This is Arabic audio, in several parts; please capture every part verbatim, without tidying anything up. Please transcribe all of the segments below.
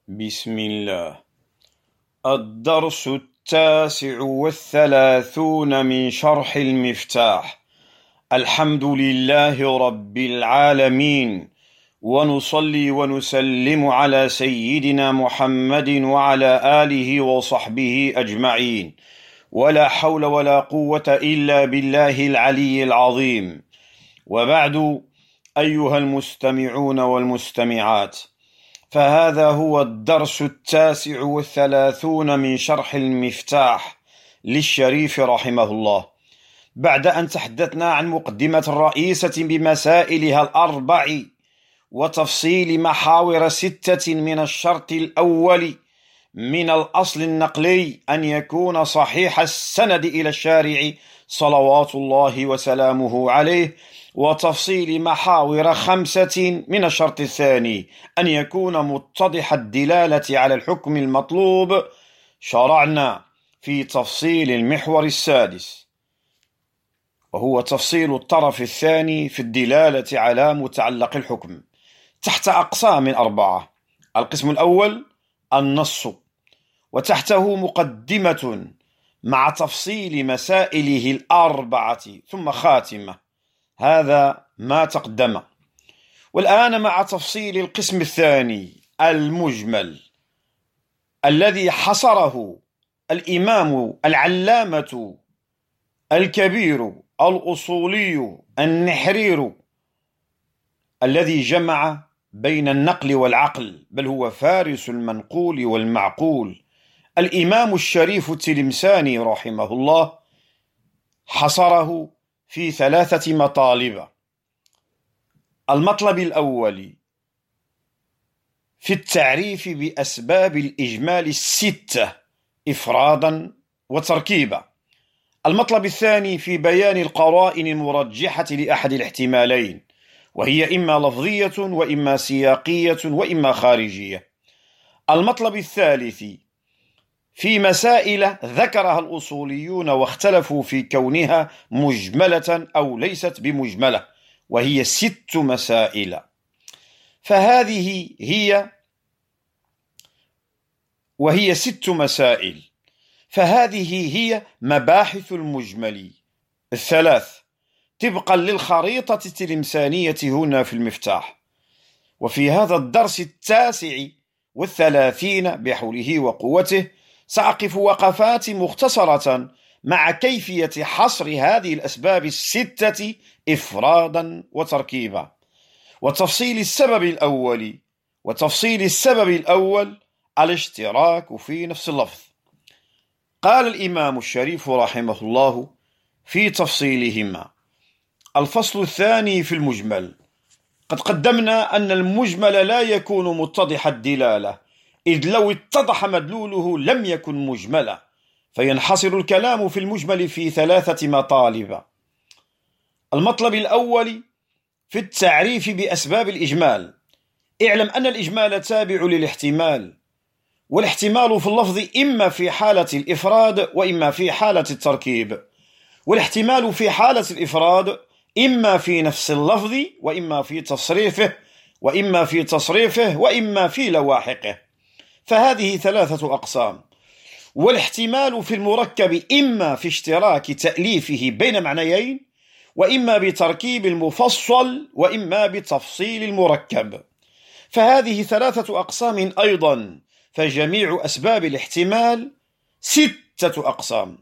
بسم الله. الدرس التاسع والثلاثون من شرح المفتاح. الحمد لله رب العالمين، ونصلي ونسلم على سيدنا محمد وعلى آله وصحبه أجمعين، ولا حول ولا قوة إلا بالله العلي العظيم. وبعد، أيها المستمعون والمستمعات، فهذا هو الدرس التاسع والثلاثون من شرح المفتاح للشريف رحمه الله، بعد أن تحدثنا عن مقدمة رئيسة بمسائلها الأربع وتفصيل محاور ستة من الشرط الأول من الأصل النقلي أن يكون صحيح السند إلى الشارع صلوات الله وسلامه عليه، وتفصيل محاور خمسة من الشرط الثاني أن يكون متضح الدلالة على الحكم المطلوب. شرعنا في تفصيل المحور السادس، وهو تفصيل الطرف الثاني في الدلالة على متعلق الحكم تحت أقسام أربعة. القسم الأول النص، وتحته مقدمة مع تفصيل مسائله الأربعة ثم خاتمة، هذا ما تقدم. والآن مع تفصيل القسم الثاني المجمل الذي حصره الإمام العلامة الكبير الأصولي النحرير الذي جمع بين النقل والعقل، بل هو فارس المنقول والمعقول، الإمام الشريف التلمساني رحمه الله، حصره في ثلاثة مطالب. المطلب الأول في التعريف بأسباب الإجمال الستة إفرادا وتركيبا. المطلب الثاني في بيان القرائن المرجحة لأحد الاحتمالين، وهي إما لفظية وإما سياقية وإما خارجية. المطلب الثالث في مسائل ذكرها الأصوليون واختلفوا في كونها مجملة أو ليست بمجملة، وهي ست مسائل. فهذه هي وهي ست مسائل فهذه هي مباحث المجمل الثلاث طبقا للخريطة التلمسانية هنا في المفتاح. وفي هذا الدرس التاسع والثلاثين بحوله وقوته سأقف وقفات مختصرة مع كيفية حصر هذه الأسباب الستة إفرادا وتركيبا، وتفصيل السبب الأول وتفصيل السبب الأول الاشتراك في نفس اللفظ. قال الإمام الشريف رحمه الله في تفصيلهما: الفصل الثاني في المجمل. قد قدمنا أن المجمل لا يكون متضح الدلالة، إذ لو اتضح مدلوله لم يكن مجملا، فينحصر الكلام في المجمل في ثلاثة مطالب. المطلب الأول في التعريف بأسباب الإجمال. اعلم أن الإجمال تابع للاحتمال، والاحتمال في اللفظ إما في حالة الإفراد وإما في حالة التركيب. والاحتمال في حالة الإفراد إما في نفس اللفظ وإما في تصريفه وإما في تصريفه وإما في لواحقه، فهذه ثلاثة أقسام. والاحتمال في المركب إما في اشتراك تأليفه بين معنيين، وإما بتركيب المفصل، وإما بتفصيل المركب، فهذه ثلاثة أقسام أيضا. فجميع أسباب الاحتمال ستة أقسام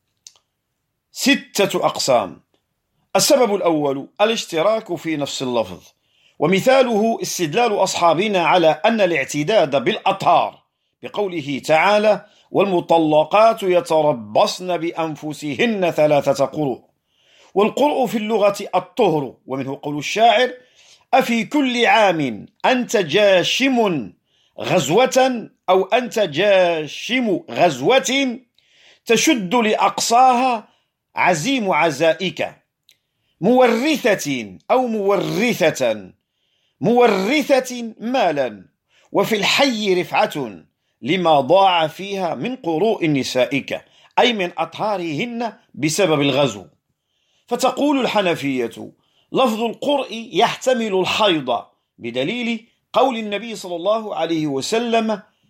ستة أقسام. السبب الأول الاشتراك في نفس اللفظ، ومثاله استدلال أصحابنا على أن الاعتداد بالأطهار بقوله تعالى: والمطلقات يتربصن بأنفسهن ثلاثة قروء. والقرء في اللغة الطهر، ومنه قول الشاعر: أفي كل عام أنت جاشم غزوة، أو أنت جاشم غزوة تشد لأقصاها عزيم عزائك، مورثة أو مورثة مورثة مالا، وفي الحي رفعة لما ضاع فيها من قروء نسائك، أي من أطهارهن بسبب الغزو. فتقول الحنفية: لفظ القرء يحتمل الحيض بدليل قول النبي صلى الله عليه وسلم: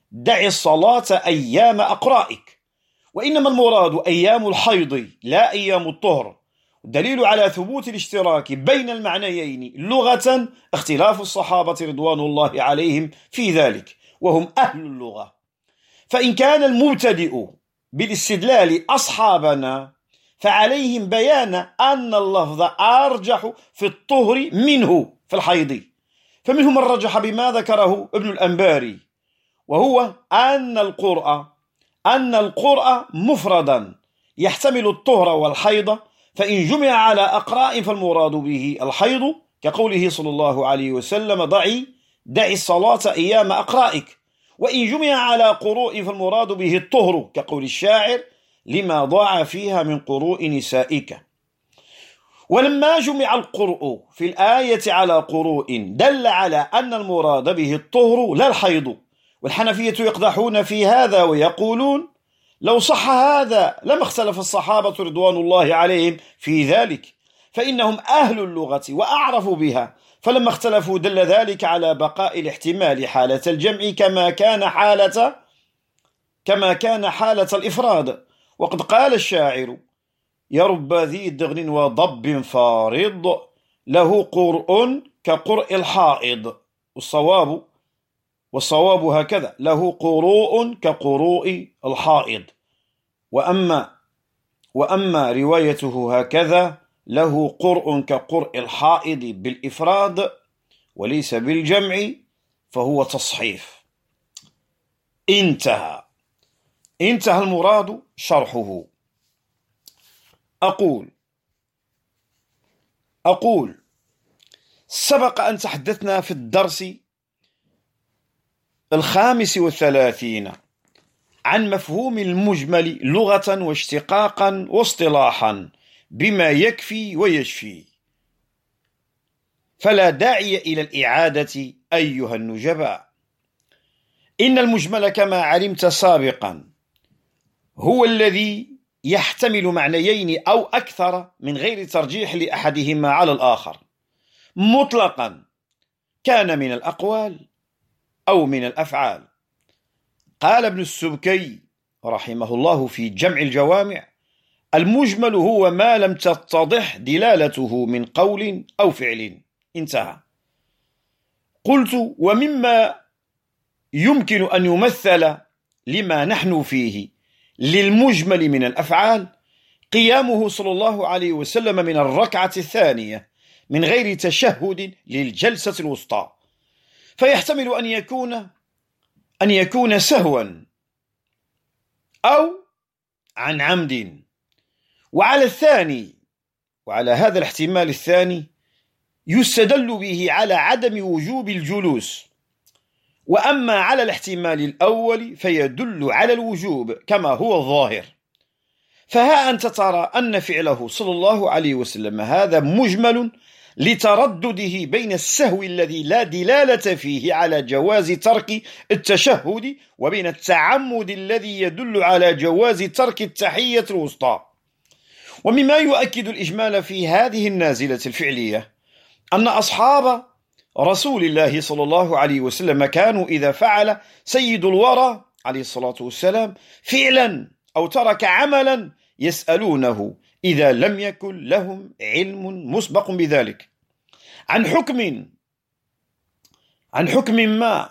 دع الصلاة أيام أقرائك، وإنما المراد أيام الحيض لا أيام الطهر. الدليل على ثبوت الاشتراك بين المعنيين لغة اختلاف الصحابة رضوان الله عليهم في ذلك، وهم أهل اللغة. فإن كان المبتدئ بالاستدلال أصحابنا فعليهم بيان أن اللفظ أرجح في الطهر منه في الحيض، فمنهم من رجح بما ذكره ابن الأنباري، وهو أن القرء أن القرء مفردا يحتمل الطهر والحيض، فإن جمع على أقراء فالمراد به الحيض، كقوله صلى الله عليه وسلم ضعي دع الصلاة أيام أقرائك. وإن جمع على قروء فالمراد به الطهر، كقول الشاعر لما ضاع فيها من قروء نسائك. ولما جمع القرء في الآية على قروء دل على أن المراد به الطهر لا الحيض. والحنفية يقدحون في هذا ويقولون لو صح هذا لما اختلف الصحابة رضوان الله عليهم في ذلك، فإنهم أهل اللغة وأعرفوا بها، فلما اختلفوا دل ذلك على بقاء الاحتمال حالة الجمع كما كان حالة كما كان حالة الإفراد. وقد قال الشاعر يا رب ذي دغن وضب فارض له قرء كقرء الحائض، والصواب والصواب هكذا له قروء كقروء الحائض، وأما وأما روايته هكذا له قرء كقرء الحائض بالإفراد وليس بالجمع فهو تصحيف. انتهى انتهى المراد شرحه. أقول أقول سبق أن تحدثنا في الدرس الخامس والثلاثين عن مفهوم المجمل لغة واشتقاقا واصطلاحا بما يكفي ويشفي، فلا داعي إلى الإعادة أيها النجباء. إن المجمل كما علمت سابقا هو الذي يحتمل معنيين أو أكثر من غير ترجيح لأحدهما على الآخر، مطلقا كان من الأقوال أو من الأفعال. قال ابن السبكي رحمه الله في جمع الجوامع المجمل هو ما لم تتضح دلالته من قول أو فعل. انتهى. قلت ومما يمكن أن يمثل لما نحن فيه للمجمل من الأفعال قيامه صلى الله عليه وسلم من الركعة الثانية من غير تشهد للجلسة الوسطى، فيحتمل أن يكون أن يكون سهوا أو عن عمد. وعلى الثاني وعلى هذا الاحتمال الثاني يستدل به على عدم وجوب الجلوس، وأما على الاحتمال الأول فيدل على الوجوب كما هو الظاهر. فها أنت ترى أن فعله صلى الله عليه وسلم هذا مجمل لتردده بين السهو الذي لا دلالة فيه على جواز ترك التشهد وبين التعمد الذي يدل على جواز ترك التحية الوسطى. ومما يؤكد الإجمال في هذه النازلة الفعلية أن أصحاب رسول الله صلى الله عليه وسلم كانوا إذا فعل سيد الورى عليه الصلاة والسلام فعلا أو ترك عملا يسألونه إذا لم يكن لهم علم مسبق بذلك عن حكم عن حكم ما،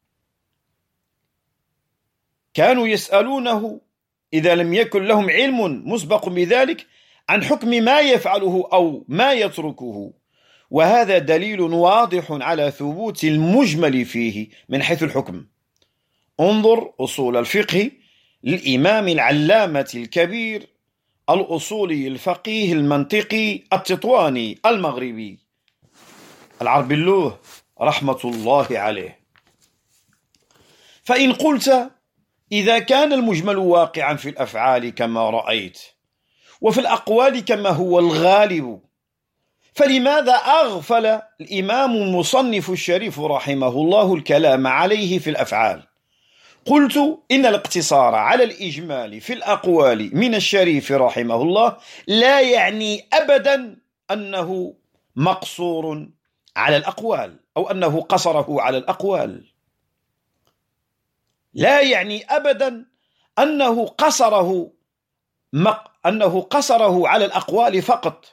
كانوا يسألونه إذا لم يكن لهم علم مسبق بذلك عن حكم ما يفعله أو ما يتركه. وهذا دليل واضح على ثبوت المجمل فيه من حيث الحكم. انظر أصول الفقه للإمام العلامة الكبير الأصولي الفقيه المنطقي التطواني المغربي العربلوه رحمة الله عليه. فإن قلت إذا كان المجمل واقعا في الأفعال كما رأيت وفي الأقوال كما هو الغالب، فلماذا أغفل الإمام المصنف الشريف رحمه الله الكلام عليه في الأفعال؟ قلت إن الاقتصار على الإجمال في الأقوال من الشريف رحمه الله لا يعني أبدا أنه مقصور على الأقوال أو أنه قصره على الأقوال. لا يعني أبدا أنه قصره مق... أنه قصره على الأقوال فقط،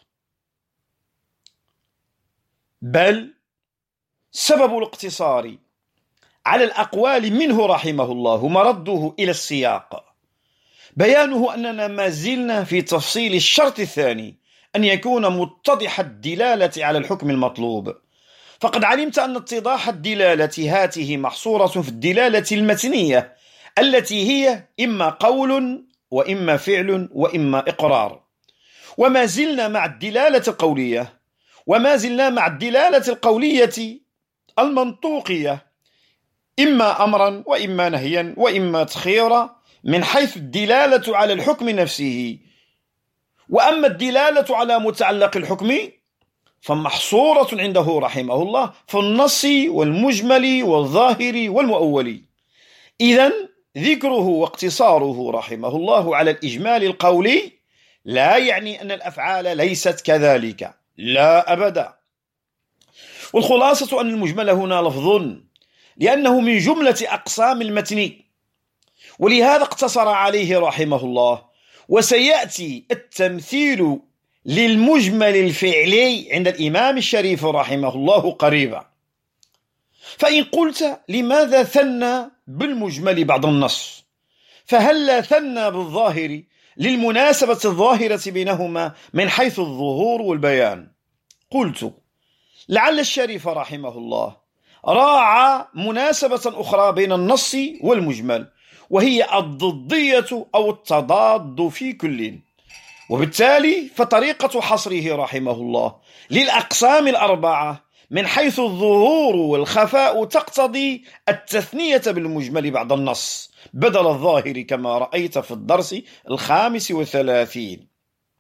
بل سبب الاقتصار على الأقوال منه رحمه الله مرده إلى السياق، بيانه أننا ما زلنا في تفصيل الشرط الثاني، أن يكون متضح الدلالة على الحكم المطلوب. فقد علمت أن اتضاح الدلالة هاته محصورة في الدلالة المتنية التي هي إما قول وإما فعل وإما إقرار، وما زلنا مع الدلالة القولية، وما زلنا مع الدلالة القولية المنطوقية، إما أمرا وإما نهيا وإما تخيرا من حيث الدلالة على الحكم نفسه. وأما الدلالة على متعلق الحكم فمحصورة عنده رحمه الله في النص والمجمل والظاهر والمؤول. إذن ذكره واقتصاره رحمه الله على الإجمال القولي لا يعني أن الأفعال ليست كذلك، لا أبدا. والخلاصة أن المجمل هنا لفظ، لأنه من جملة أقسام المتن، ولهذا اقتصر عليه رحمه الله. وسيأتي التمثيل للمجمل الفعلي عند الإمام الشريف رحمه الله قريبا. فإن قلت لماذا ثنى بالمجمل بعد النص، فهل ثنى بالظاهر للمناسبة الظاهرة بينهما من حيث الظهور والبيان؟ قلت لعل الشريف رحمه الله راعى مناسبة أخرى بين النص والمجمل، وهي الضدية أو التضاد في كل، وبالتالي فطريقة حصره رحمه الله للأقسام الأربعة من حيث الظهور والخفاء تقتضي التثنية بالمجمل بعد النص بدل الظاهر، كما رأيت في الدرس الخامس والثلاثين.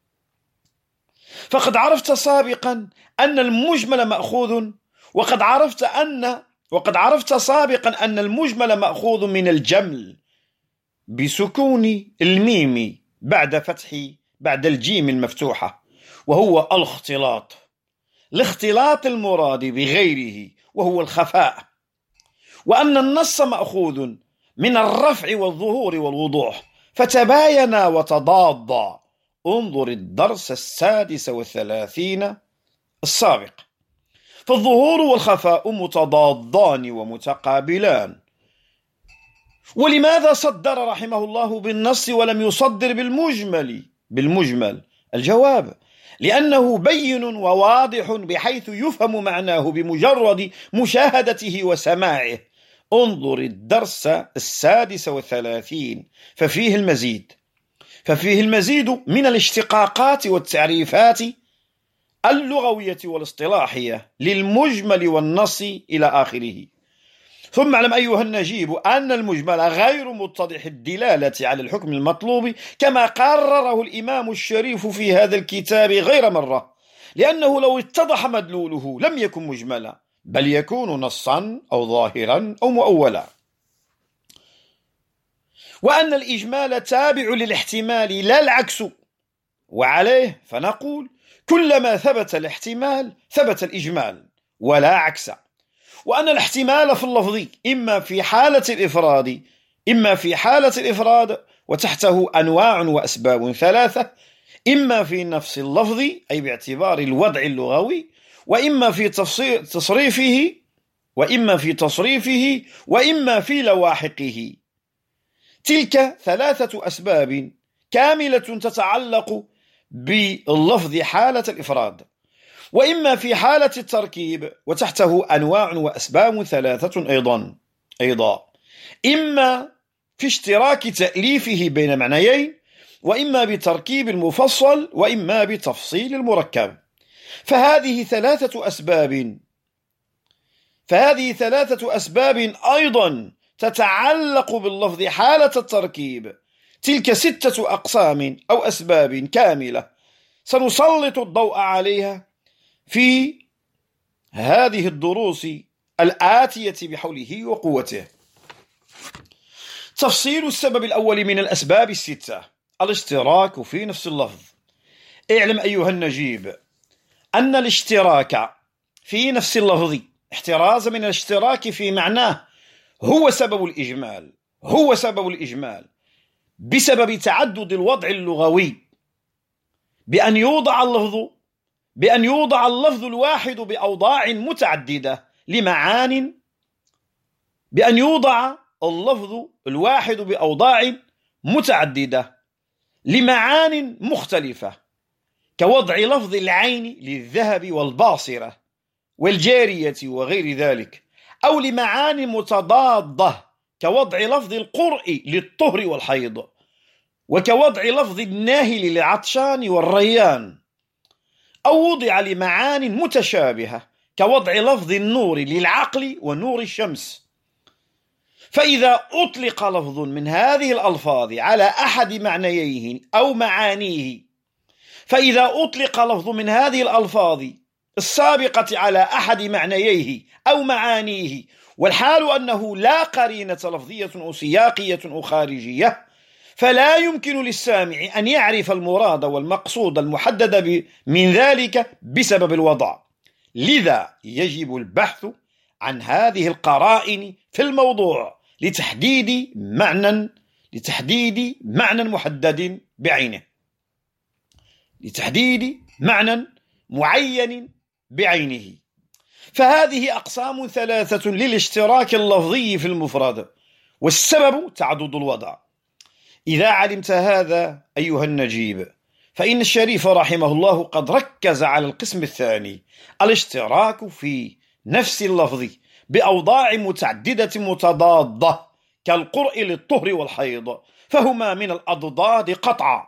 فقد عرفت سابقا أن المجمل مأخوذ، وقد عرفت أن وقد عرفت سابقا أن المجمل مأخوذ من الجمل بسكون الميم بعد فتح بعد الجيم المفتوحة، وهو الاختلاط، الاختلاط المراد بغيره وهو الخفاء، وأن النص مأخوذ من الرفع والظهور والوضوح، فتباينا وتضادا. انظر الدرس السادس والثلاثين السابق، فالظهور والخفاء متضادان ومتقابلان. ولماذا صدر رحمه الله بالنص ولم يصدر بالمجمل بالمجمل؟ الجواب لأنه بين وواضح بحيث يفهم معناه بمجرد مشاهدته وسماعه. انظر الدرس السادس والثلاثين ففيه المزيد ففيه المزيد من الاشتقاقات والتعريفات اللغوية والاصطلاحية للمجمل والنص إلى آخره. ثم اعلم أيها النجيب أن المجمل غير متضح الدلالة على الحكم المطلوب، كما قرره الإمام الشريف في هذا الكتاب غير مرة، لأنه لو اتضح مدلوله لم يكن مجملا، بل يكون نصا أو ظاهرا أو مؤولا. وأن الإجمال تابع للاحتمال لا العكس، وعليه فنقول كلما ثبت الاحتمال ثبت الإجمال ولا عكس. وأن الاحتمال في اللفظ إما في حالة الإفراد إما في حالة الإفراد وتحته أنواع وأسباب ثلاثة، إما في نفس اللفظ أي باعتبار الوضع اللغوي، وإما في تصريفه وإما في تصريفه وإما في لواحقه. تلك ثلاثة أسباب كاملة تتعلق باللفظ حالة الإفراد، وإما في حالة التركيب وتحته أنواع وأسباب ثلاثة أيضا أيضا إما في اشتراك تأليفه بين معنيين، وإما بتركيب المفصل، وإما بتفصيل المركب. فهذه ثلاثة أسباب فهذه ثلاثة أسباب أيضا تتعلق باللفظ حالة التركيب. تلك ستة أقسام أو أسباب كاملة سنسلط الضوء عليها في هذه الدروس الآتية بحوله وقوته. تفصيل السبب الأول من الأسباب الستة: الاشتراك في نفس اللفظ. اعلم أيها النجيب أن الاشتراك في نفس اللفظ احتراز من الاشتراك في معناه هو سبب الإجمال، هو سبب الإجمال بسبب تعدد الوضع اللغوي، بأن يوضع اللفظ بأن يوضع اللفظ الواحد بأوضاع متعددة لمعان بأن يوضع اللفظ الواحد بأوضاع متعددة لمعان مختلفة، كوضع لفظ العين للذهب والباصرة والجارية وغير ذلك، أو لمعان متضادة كوضع لفظ القرء للطهر والحيض، وكوضع لفظ الناهل للعطشان والريان، أو وضع لمعان متشابهة كوضع لفظ النور للعقل ونور الشمس. فإذا أطلق لفظ من هذه الألفاظ على أحد معنييه أو معانيه فإذا أطلق لفظ من هذه الألفاظ السابقة على أحد معنييه أو معانيه والحال أنه لا قرينة لفظية أو سياقية أو خارجية، فلا يمكن للسامع أن يعرف المراد والمقصود المحدد من ذلك بسبب الوضع. لذا يجب البحث عن هذه القرائن في الموضوع لتحديد معنى لتحديد معنى محدد بعينه لتحديد معنى معين بعينه. فهذه أقسام ثلاثة للاشتراك اللفظي في المفرد، والسبب تعدد الوضع. إذا علمت هذا أيها النجيب فإن الشريف رحمه الله قد ركز على القسم الثاني، الاشتراك في نفس اللفظ بأوضاع متعددة متضادة كالقرء للطهر والحيض، فهما من الأضداد قطعا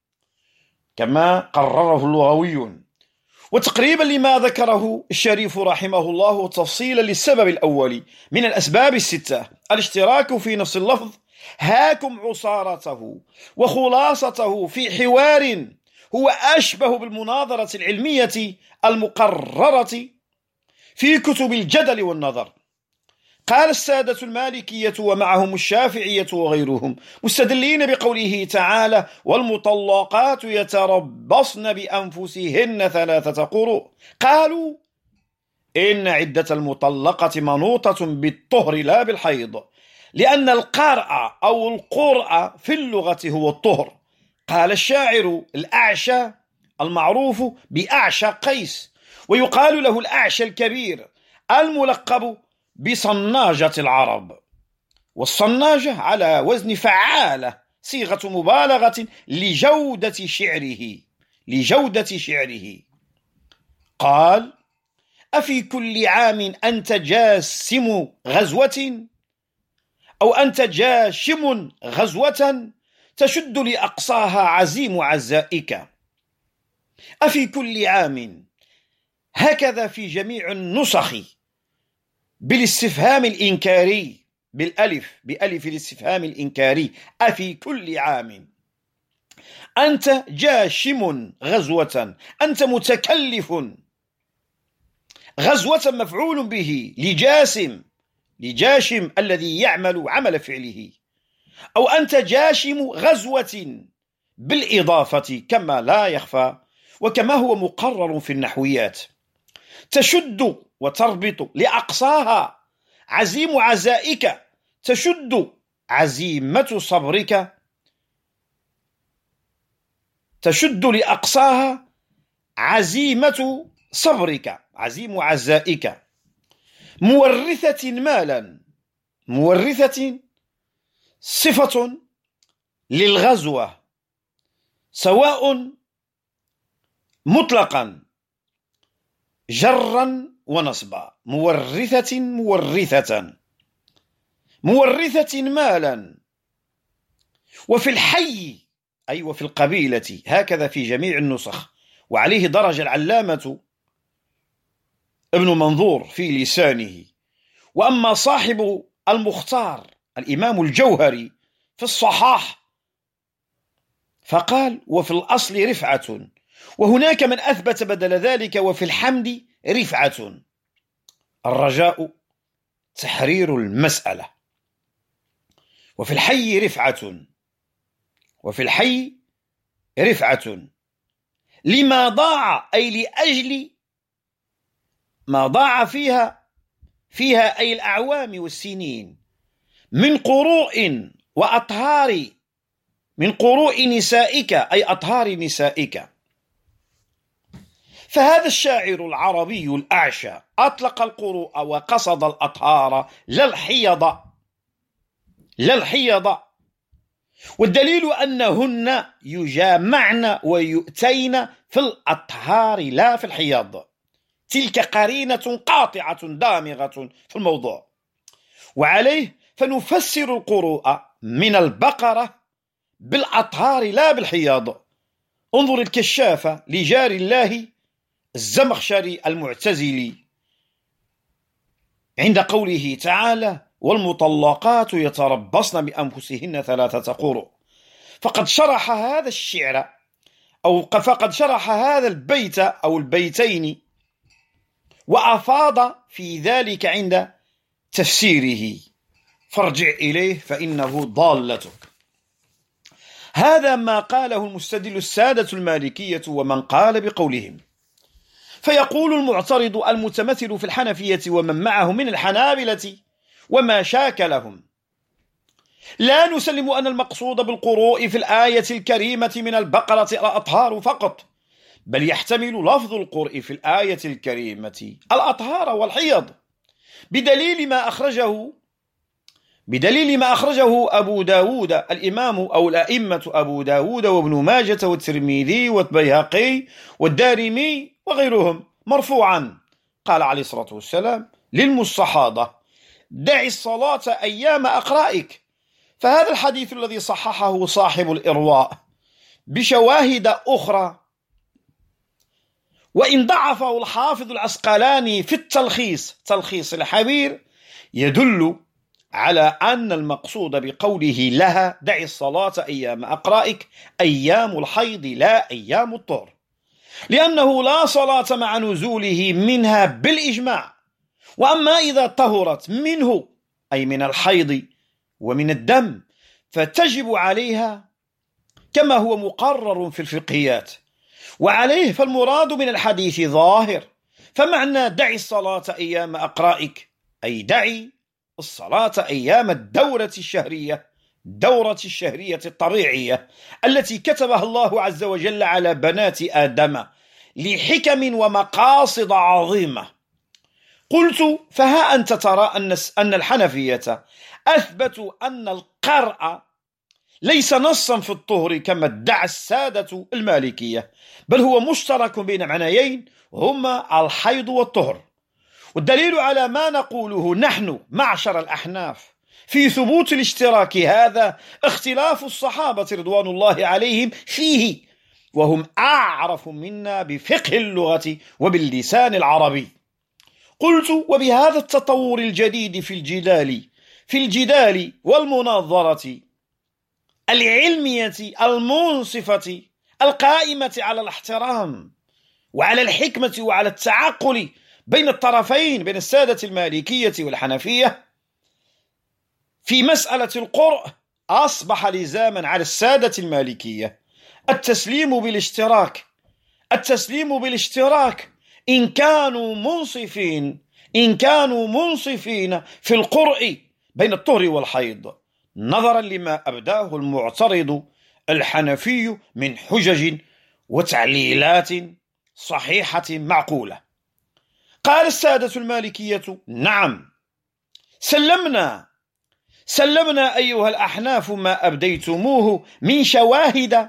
كما قرره اللغويون. وتقريبا لما ذكره الشريف رحمه الله تفصيلا للسبب الأول من الأسباب الستة، الاشتراك في نفس اللفظ، هاكم عصارته وخلاصته في حوار هو أشبه بالمناظرة العلمية المقررة في كتب الجدل والنظر. قال السادة المالكية ومعهم الشافعية وغيرهم مستدلين بقوله تعالى: والمطلقات يتربصن بأنفسهن ثلاثة قروء، قالوا إن عدة المطلقة منوطة بالطهر لا بالحيض، لأن القرء أو القرء في اللغة هو الطهر. قال الشاعر الأعشى المعروف بأعشى قيس، ويقال له الأعشى الكبير الملقب بصناجة العرب، والصناجة على وزن فعالة صيغة مبالغة لجودة شعره لجودة شعره قال: أفي كل عام أنت جاسم غزوة أو أنت جاشم غزوة تشد لأقصاها عزيم عزائك. أفي كل عام، هكذا في جميع النسخ بالاستفهام الإنكاري بالألف بألف الاستفهام الإنكاري، أفي كل عام أنت جاشم غزوة، أنت متكلف. غزوة مفعول به لجاسم لجاشم الذي يعمل عمل فعله، أو أنت جاشم غزوة بالإضافة كما لا يخفى وكما هو مقرر في النحويات. تشد وتربط لأقصاها عزيم عزائك، تشد عزيمة صبرك تشد لأقصاها عزيمة صبرك عزيم عزائك. مورثة مالا، مورثة صفة للغزوة سواء مطلقا جرا ونصبا، مورثة مورثة مورثة مالا. وفي الحي أي وفي القبيلة، هكذا في جميع النسخ، وعليه درج العلامة ابن منظور في لسانه. وأما صاحب المختار الإمام الجوهري في الصحاح فقال: وفي الأصل رفعة، وهناك من أثبت بدل ذلك وفي الحمد رفعة. الرجاء تحرير المسألة. وفي الحي رفعة وفي الحي رفعة لما ضاع، أي لأجل ما ضاع فيها فيها أي الأعوام والسنين، من قروء وأطهار من قروء نسائك أي أطهار نسائك. فهذا الشاعر العربي الأعشى أطلق القروء وقصد الأطهار لا الحيض لا الحيض والدليل أنهن يجامعن ويؤتين في الأطهار لا في الحيض. تلك قرينة قاطعة دامغة في الموضوع. وعليه فنفسر القروء من البقرة بالأطهار لا بالحياض. انظر الكشافة لجار الله الزمخشري المعتزلي عند قوله تعالى والمطلقات يتربصن بأنفسهن ثلاثة قروء، فقد شرح هذا الشعر أو فقد شرح هذا البيت أو البيتين وأفاض في ذلك عند تفسيره، فارجع إليه فإنه ضالتك. هذا ما قاله المستدل السادة المالكية ومن قال بقولهم. فيقول المعترض المتمثل في الحنفية ومن معه من الحنابلة وما شاكلهم: لا نسلم أن المقصود بالقروء في الآية الكريمة من البقرة الأطهار فقط، بل يحتمل لفظ القرء في الآية الكريمة الأطهار والحيض، بدليل ما أخرجه بدليل ما أخرجه أبو داود الإمام أو الأئمة أبو داود وابن ماجة والترمذي والبيهقي والدارمي وغيرهم مرفوعا، قال عليه الصلاة والسلام للمستحاضة: دع الصلاة أيام أقرائك. فهذا الحديث الذي صححه صاحب الإرواء بشواهد أخرى، وإن ضعفه الحافظ العسقلاني في التلخيص تلخيص الحبير، يدل على أن المقصود بقوله لها دع الصلاة أيام أقرائك أيام الحيض لا أيام الطهر، لأنه لا صلاة مع نزوله منها بالإجماع. وأما إذا طهرت منه أي من الحيض ومن الدم فتجب عليها كما هو مقرر في الفقهيات. وعليه فالمراد من الحديث ظاهر، فمعنى دع الصلاة أيام أقرائك أي دعي الصلاة أيام الدورة الشهرية دورة الشهرية الطبيعية التي كتبها الله عز وجل على بنات آدم لحكم ومقاصد عظيمة. قلت: فها أنت ترى أن الحنفية أثبتوا أن القرء ليس نصا في الطهر كما ادعى السادة المالكية، بل هو مشترك بين معنيين هما الحيض والطهر. والدليل على ما نقوله نحن معشر الأحناف في ثبوت الاشتراك هذا اختلاف الصحابة رضوان الله عليهم فيه، وهم أعرف منا بفقه اللغة وباللسان العربي. قلت: وبهذا التطور الجديد في الجدال في الجدال والمناظرة العلمية المنصفة القائمة على الاحترام وعلى الحكمة وعلى التعقل بين الطرفين بين السادة المالكية والحنفية في مسألة القرء، أصبح لزاما على السادة المالكية التسليم بالاشتراك التسليم بالاشتراك إن كانوا منصفين إن كانوا منصفين في القرء بين الطهر والحيض، نظرا لما أبداه المعترض الحنفي من حجج وتعليلات صحيحة معقولة. قال السادة المالكية: نعم، سلمنا سلمنا أيها الأحناف ما أبديتموه من شواهد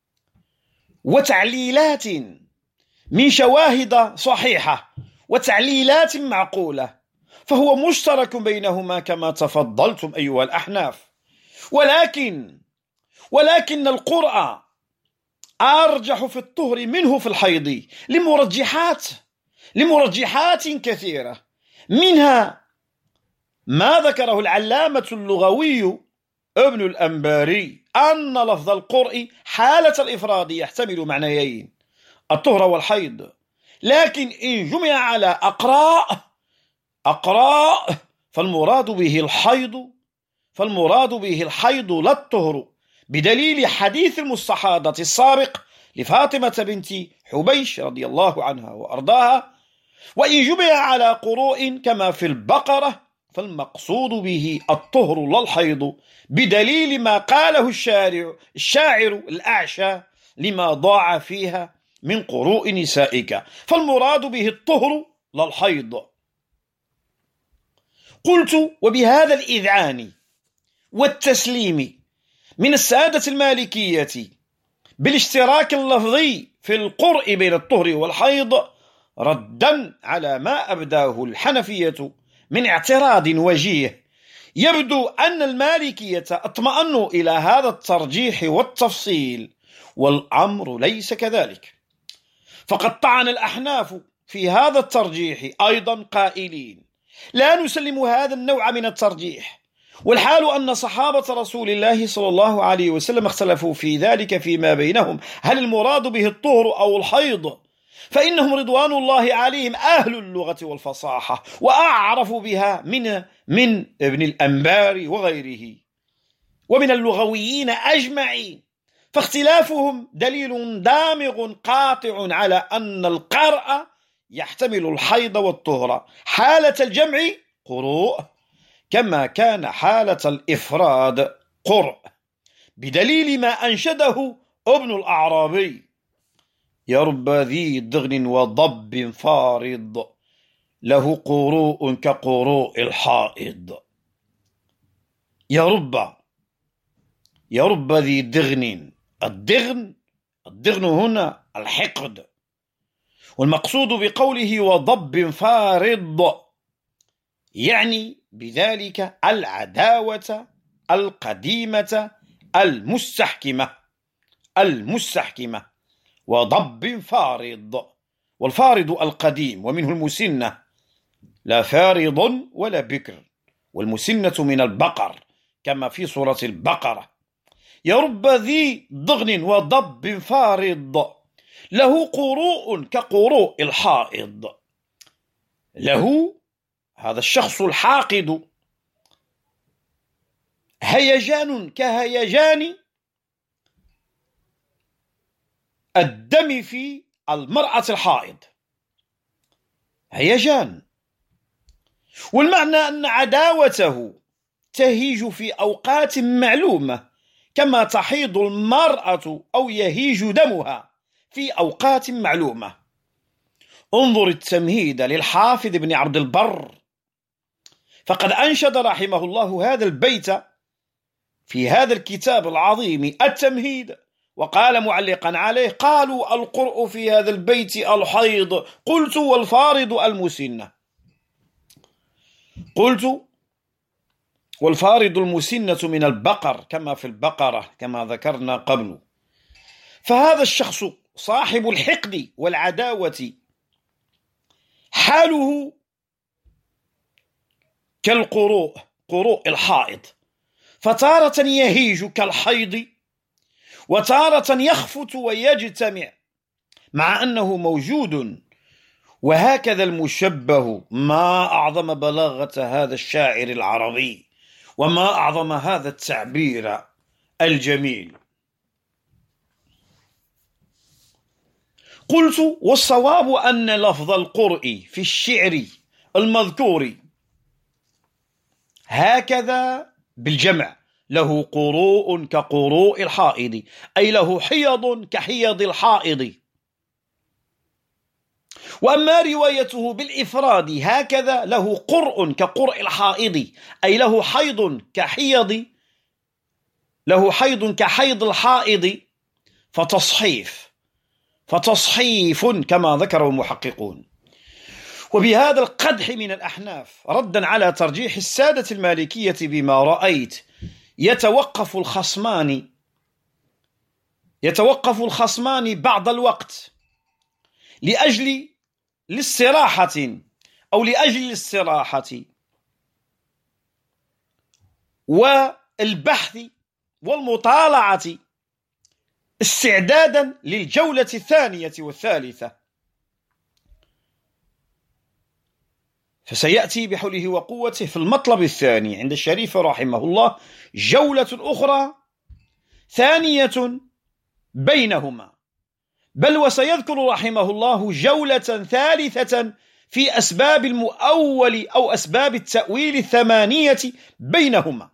وتعليلات من شواهد صحيحة وتعليلات معقولة، فهو مشترك بينهما كما تفضلتم أيها الأحناف. ولكن ولكن القرء أرجح في الطهر منه في الحيض لمرجحات لمرجحات كثيرة، منها ما ذكره العلامة اللغوي ابن الأنباري أن لفظ القرء حالة الإفراد يحتمل معنيين الطهر والحيض، لكن إن جمع على أقراء أقراء فالمراد به الحيض فالمراد به الحيض لا الطهر، بدليل حديث المستحاضة السابق لفاطمة بنت حبيش رضي الله عنها وأرضاها. وإن جمع على قروء كما في البقرة فالمقصود به الطهر لا الحيض، بدليل ما قاله الشارع الشاعر الأعشى لما ضاع فيها من قروء نسائك، فالمراد به الطهر لا الحيض. قلت: وبهذا الإذعان والتسليم من السادة المالكية بالاشتراك اللفظي في القرء بين الطهر والحيض، ردا على ما أبداه الحنفية من اعتراض وجيه، يبدو أن المالكية اطمأنوا إلى هذا الترجيح والتفصيل، والأمر ليس كذلك، فقد طعن الأحناف في هذا الترجيح أيضا قائلين: لا نسلم هذا النوع من الترجيح، والحال أن صحابة رسول الله صلى الله عليه وسلم اختلفوا في ذلك فيما بينهم، هل المراد به الطهر أو الحيض؟ فإنهم رضوان الله عليهم أهل اللغة والفصاحة، وأعرفوا بها من من ابن الأنبار وغيره ومن اللغويين أجمعين، فاختلافهم دليل دامغ قاطع على أن القرء يحتمل الحيض والطهر حالة الجمع قروء، كما كان حالة الإفراد قرء، بدليل ما أنشده ابن الأعرابي: يا رب ذي ضغن وضب فارض، له قروء كقروء الحائض. يا رب يا رب ذي ضغن، الضغن الضغن هنا الحقد، والمقصود بقوله وضب فارض يعني بذلك العداوة القديمة المستحكمة المستحكمة وضب فارض، والفارض القديم، ومنه المسنة، لا فارض ولا بكر، والمسنة من البقر كما في سورة البقرة. يا رب ذي ضغن وضب فارض، له قروء كقروء الحائض. له هذا الشخص الحاقد هيجان كهيجان الدم في المرأة الحائض، هيجان، والمعنى أن عداوته تهيج في أوقات معلومة كما تحيض المرأة أو يهيج دمها في أوقات معلومة. انظر التمهيد للحافظ ابن عبد البر، فقد أنشد رحمه الله هذا البيت في هذا الكتاب العظيم التمهيد، وقال معلقا عليه: قالوا القرء في هذا البيت الحيض، قلت والفارض المسنة. قلت والفارض المسنة من البقر كما في البقرة كما ذكرنا قبل. فهذا الشخص صاحب الحقد والعداوة حاله كالقروء، قروء الحائض، فتارة يهيج كالحيض، وتارة يخفت ويجتمع مع أنه موجود. وهكذا المشبه، ما أعظم بلاغة هذا الشاعر العربي، وما أعظم هذا التعبير الجميل. قلت والصواب أن لفظ القرء في الشعر المذكور هكذا بالجمع، له قروء كقروء الحائض، أي له حيض كحيض الحائض. وأما روايته بالإفراد هكذا، له قرء كقرء الحائض، أي له حيض كحيض له حيض كحيض الحائض، فتصحيف فتصحيف كما ذكره المحققون. وبهذا القدح من الأحناف ردا على ترجيح السادة المالكية بما رأيت، يتوقف الخصمان يتوقف الخصمان بعض الوقت لأجل الاستراحة أو لأجل الاستراحة والبحث والمطالعة، استعدادا للجولة الثانية والثالثة. فسيأتي بحوله وقوته في المطلب الثاني عند الشريف رحمه الله جولة أخرى ثانية بينهما، بل وسيذكر رحمه الله جولة ثالثة في أسباب المؤول أو أسباب التأويل الثمانية بينهما.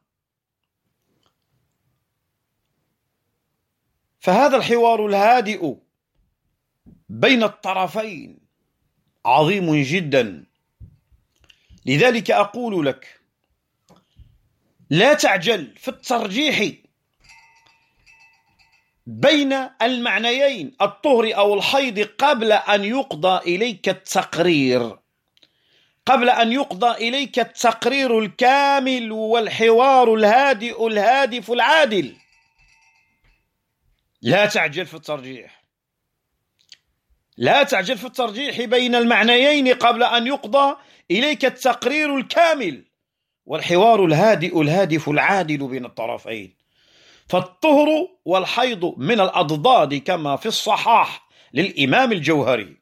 فهذا الحوار الهادئ بين الطرفين عظيم جدا. لذلك أقول لك لا تعجل في الترجيح بين المعنيين الطهر أو الحيض قبل أن يقضى إليك التقرير قبل أن يقضى إليك التقرير الكامل والحوار الهادئ الهادف العادل. لا تعجل في الترجيح لا تعجل في الترجيح بين المعنيين قبل أن يقضى إليك التقرير الكامل والحوار الهادئ الهادف العادل بين الطرفين. فالطهر والحيض من الأضداد كما في الصحاح للإمام الجوهري.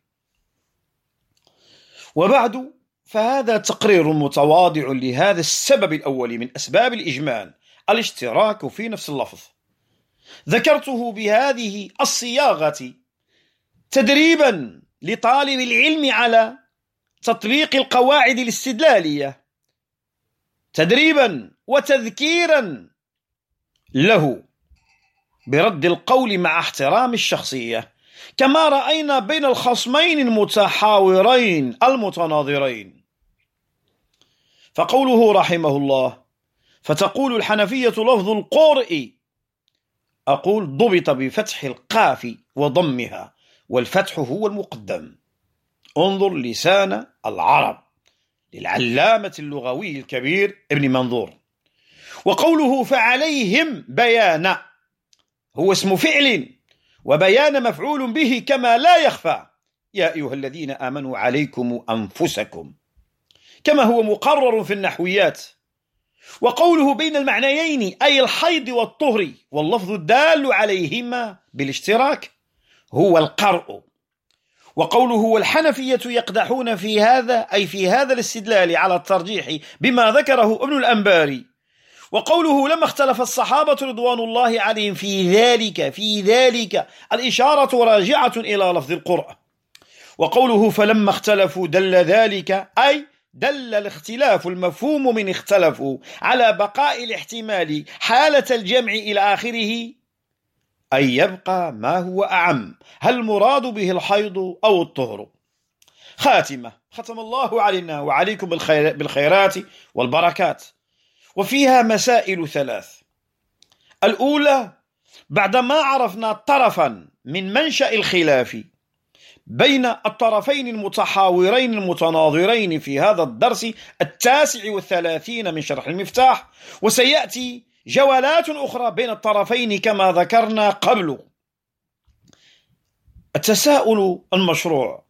وبعد فهذا تقرير متواضع لهذا السبب الأول من أسباب الإجمال، الاشتراك في نفس اللفظ. ذكرته بهذه الصياغة تدريبا لطالب العلم على تطبيق القواعد الاستدلالية، تدريبا وتذكيرا له برد القول مع احترام الشخصية، كما رأينا بين الخصمين المتحاورين المتناظرين. فقوله رحمه الله: فتقول الحنفية لفظ القرء، أقول ضبط بفتح القاف وضمها، والفتح هو المقدم. انظر لسان العرب للعلامة اللغوي الكبير ابن منظور. وقوله فعليهم بيان هو اسم فعل، وبيان مفعول به كما لا يخفى. يا أيها الذين آمنوا عليكم أنفسكم، كما هو مقرر في النحويات. وقوله بين المعنيين أي الحيض والطهر، واللفظ الدال عليهما بالاشتراك هو القرء. وقوله والحنفية يقدحون في هذا أي في هذا الاستدلال على الترجيح بما ذكره ابن الأنباري. وقوله لما اختلف الصحابة رضوان الله عليهم في ذلك في ذلك الإشارة راجعة إلى لفظ القرء. وقوله فلما اختلفوا دل ذلك أي دل الاختلاف المفهوم من اختلفوا على بقاء الاحتمال حالة الجمع إلى آخره، أي يبقى ما هو أعم، هل مراد به الحيض أو الطهر. خاتمة ختم الله علينا وعليكم بالخير بالخيرات والبركات. وفيها مسائل ثلاث. الأولى: بعدما عرفنا طرفا من منشأ الخلاف بين الطرفين المتحاورين المتناظرين في هذا الدرس التاسع والثلاثين من شرح المفتاح، وسيأتي جولات أخرى بين الطرفين كما ذكرنا قبل. التساؤل المشروع: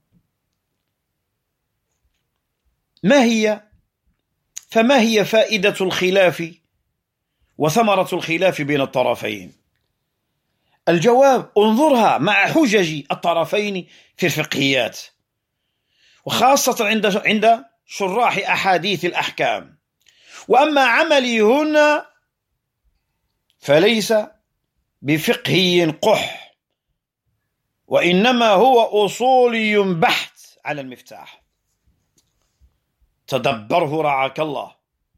ما هي فما هي فائدة الخلاف وثمرة الخلاف بين الطرفين؟ الجواب: انظرها مع حجج الطرفين في الفقهيات، وخاصة عند عند شراح أحاديث الأحكام. وأما عملي هنا فليس بفقهي قح، وإنما هو أصولي بحت على المفتاح. تدبره رعاك الله.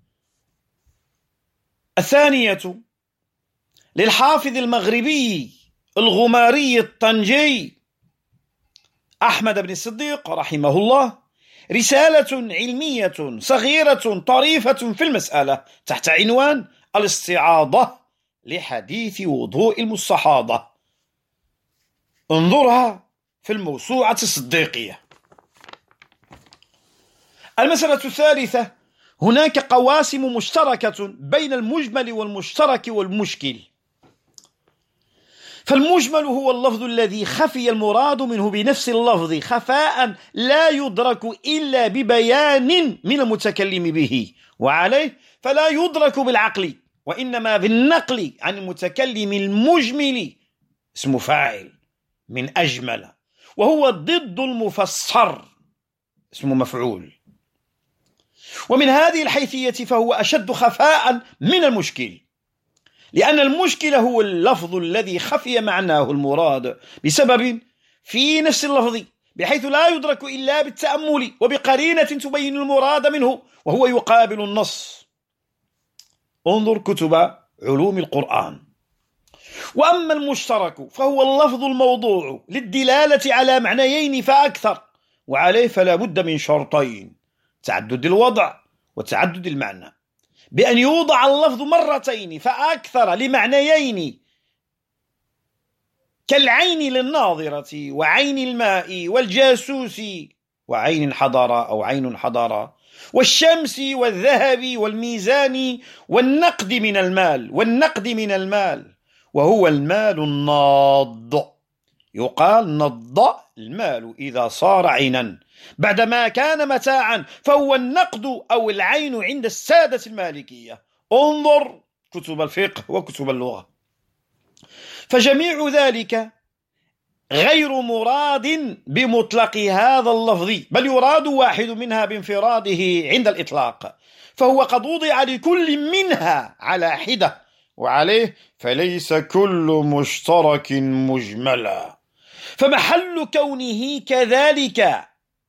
الثانية: للحافظ المغربي الغماري الطنجي أحمد بن الصديق رحمه الله رسالة علمية صغيرة طريفة في المسألة تحت عنوان الاستعاضة لحديث وضوء المستحاضة. انظرها في الموسوعة الصديقية. المسألة الثالثة: هناك قواسم مشتركة بين المجمل والمشترك والمشكل. فالمجمل هو اللفظ الذي خفي المراد منه بنفس اللفظ خفاء لا يدرك إلا ببيان من المتكلم به، وعليه فلا يدرك بالعقل وإنما بالنقل عن المتكلم المجمل، اسم فاعل من أجمل، وهو ضد المفسر، اسم مفعول. ومن هذه الحيثية فهو أشد خفاء من المشكل، لأن المشكل هو اللفظ الذي خفي معناه المراد بسبب في نفس اللفظ بحيث لا يدرك إلا بالتأمل وبقرينة تبين المراد منه وهو يقابل النص. انظر كتب علوم القرآن. وأما المشترك فهو اللفظ الموضوع للدلالة على معنيين فأكثر، وعليه فلا بد من شرطين: تعدد الوضع وتعدد المعنى، بأن يوضع اللفظ مرتين فأكثر لمعنيين كالعين للناظرة وعين الماء والجاسوس وعين حضارة أو عين حضارة، والشمس والذهب والميزان والنقد من المال والنقد من المال وهو المال الناض. يقال نض المال إذا صار عينا بعدما كان متاعا، فهو النقد أو العين عند السادة المالكية. انظر كتب الفقه وكتب اللغة. فجميع ذلك غير مراد بمطلق هذا اللفظ، بل يراد واحد منها بانفراده عند الإطلاق، فهو قد وضع لكل منها على حدة، وعليه فليس كل مشترك مجملا. فمحل كونه كذلك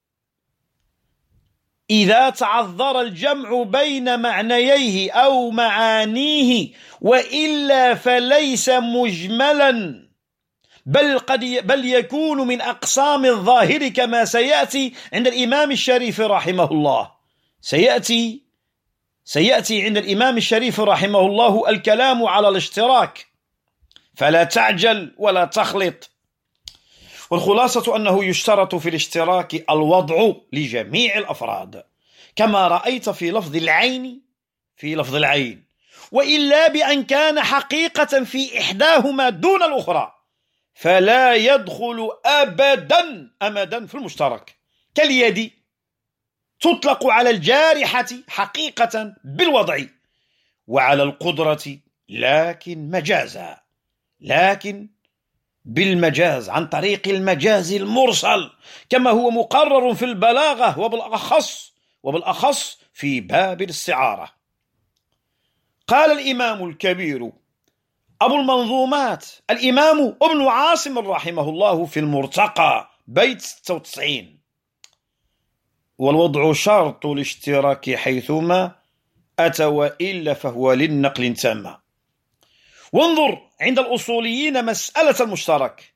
إذا تعذر الجمع بين معنييه أو معانيه، وإلا فليس مجملا، بل قد بل يكون من أقسام الظاهر كما سيأتي عند الإمام الشريف رحمه الله. سيأتي سيأتي عند الإمام الشريف رحمه الله الكلام على الاشتراك، فلا تعجل ولا تخلط. والخلاصة أنه يشترط في الاشتراك الوضع لجميع الأفراد كما رأيت في لفظ العين في لفظ العين، وإلا بأن كان حقيقة في إحداهما دون الأخرى فلا يدخل أبدا أمدا في المشترك. كاليد تطلق على الجارحة حقيقة بالوضع، وعلى القدرة لكن مجازا، لكن بالمجاز عن طريق المجاز المرسل كما هو مقرر في البلاغة، وبالأخص وبالأخص في باب الاستعارة. قال الإمام الكبير أبو المنظومات الإمام ابن عاصم رحمه الله في المرتقى بيت ستة وتسعين: والوضع شرط الاشتراك حيثما أتى، وإلا فهو للنقل تام. وانظر عند الأصوليين مسألة المشترك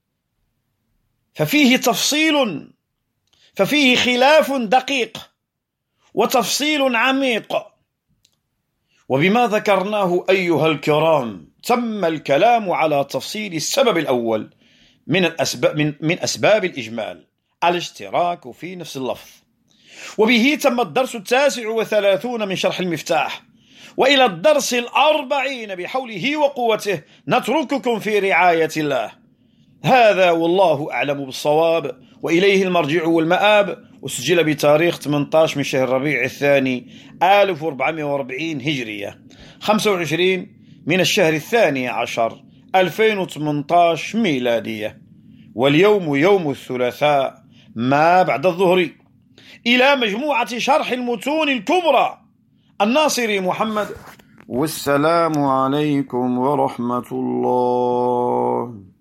ففيه تفصيل ففيه خلاف دقيق وتفصيل عميق، وبما ذكرناه أيها الكرام تم الكلام على تفصيل السبب الأول من الأسباب من, من أسباب الإجمال، الاشتراك في نفس اللفظ، وبه تم الدرس التاسع وثلاثون من شرح المفتاح. وإلى الدرس الأربعين بحوله وقوته نترككم في رعاية الله. هذا والله أعلم بالصواب، وإليه المرجع والمآب. وسجل بتاريخ ثمانية عشر من شهر ربيع الثاني ألف وأربعمائة وأربعين هجرية، خمسة وعشرين من الشهر الثاني عشر ألفين وثمانية عشر ميلادية، واليوم يوم الثلاثاء ما بعد الظهر، إلى مجموعة شرح المتون الكبرى الناصري محمد. والسلام عليكم ورحمة الله.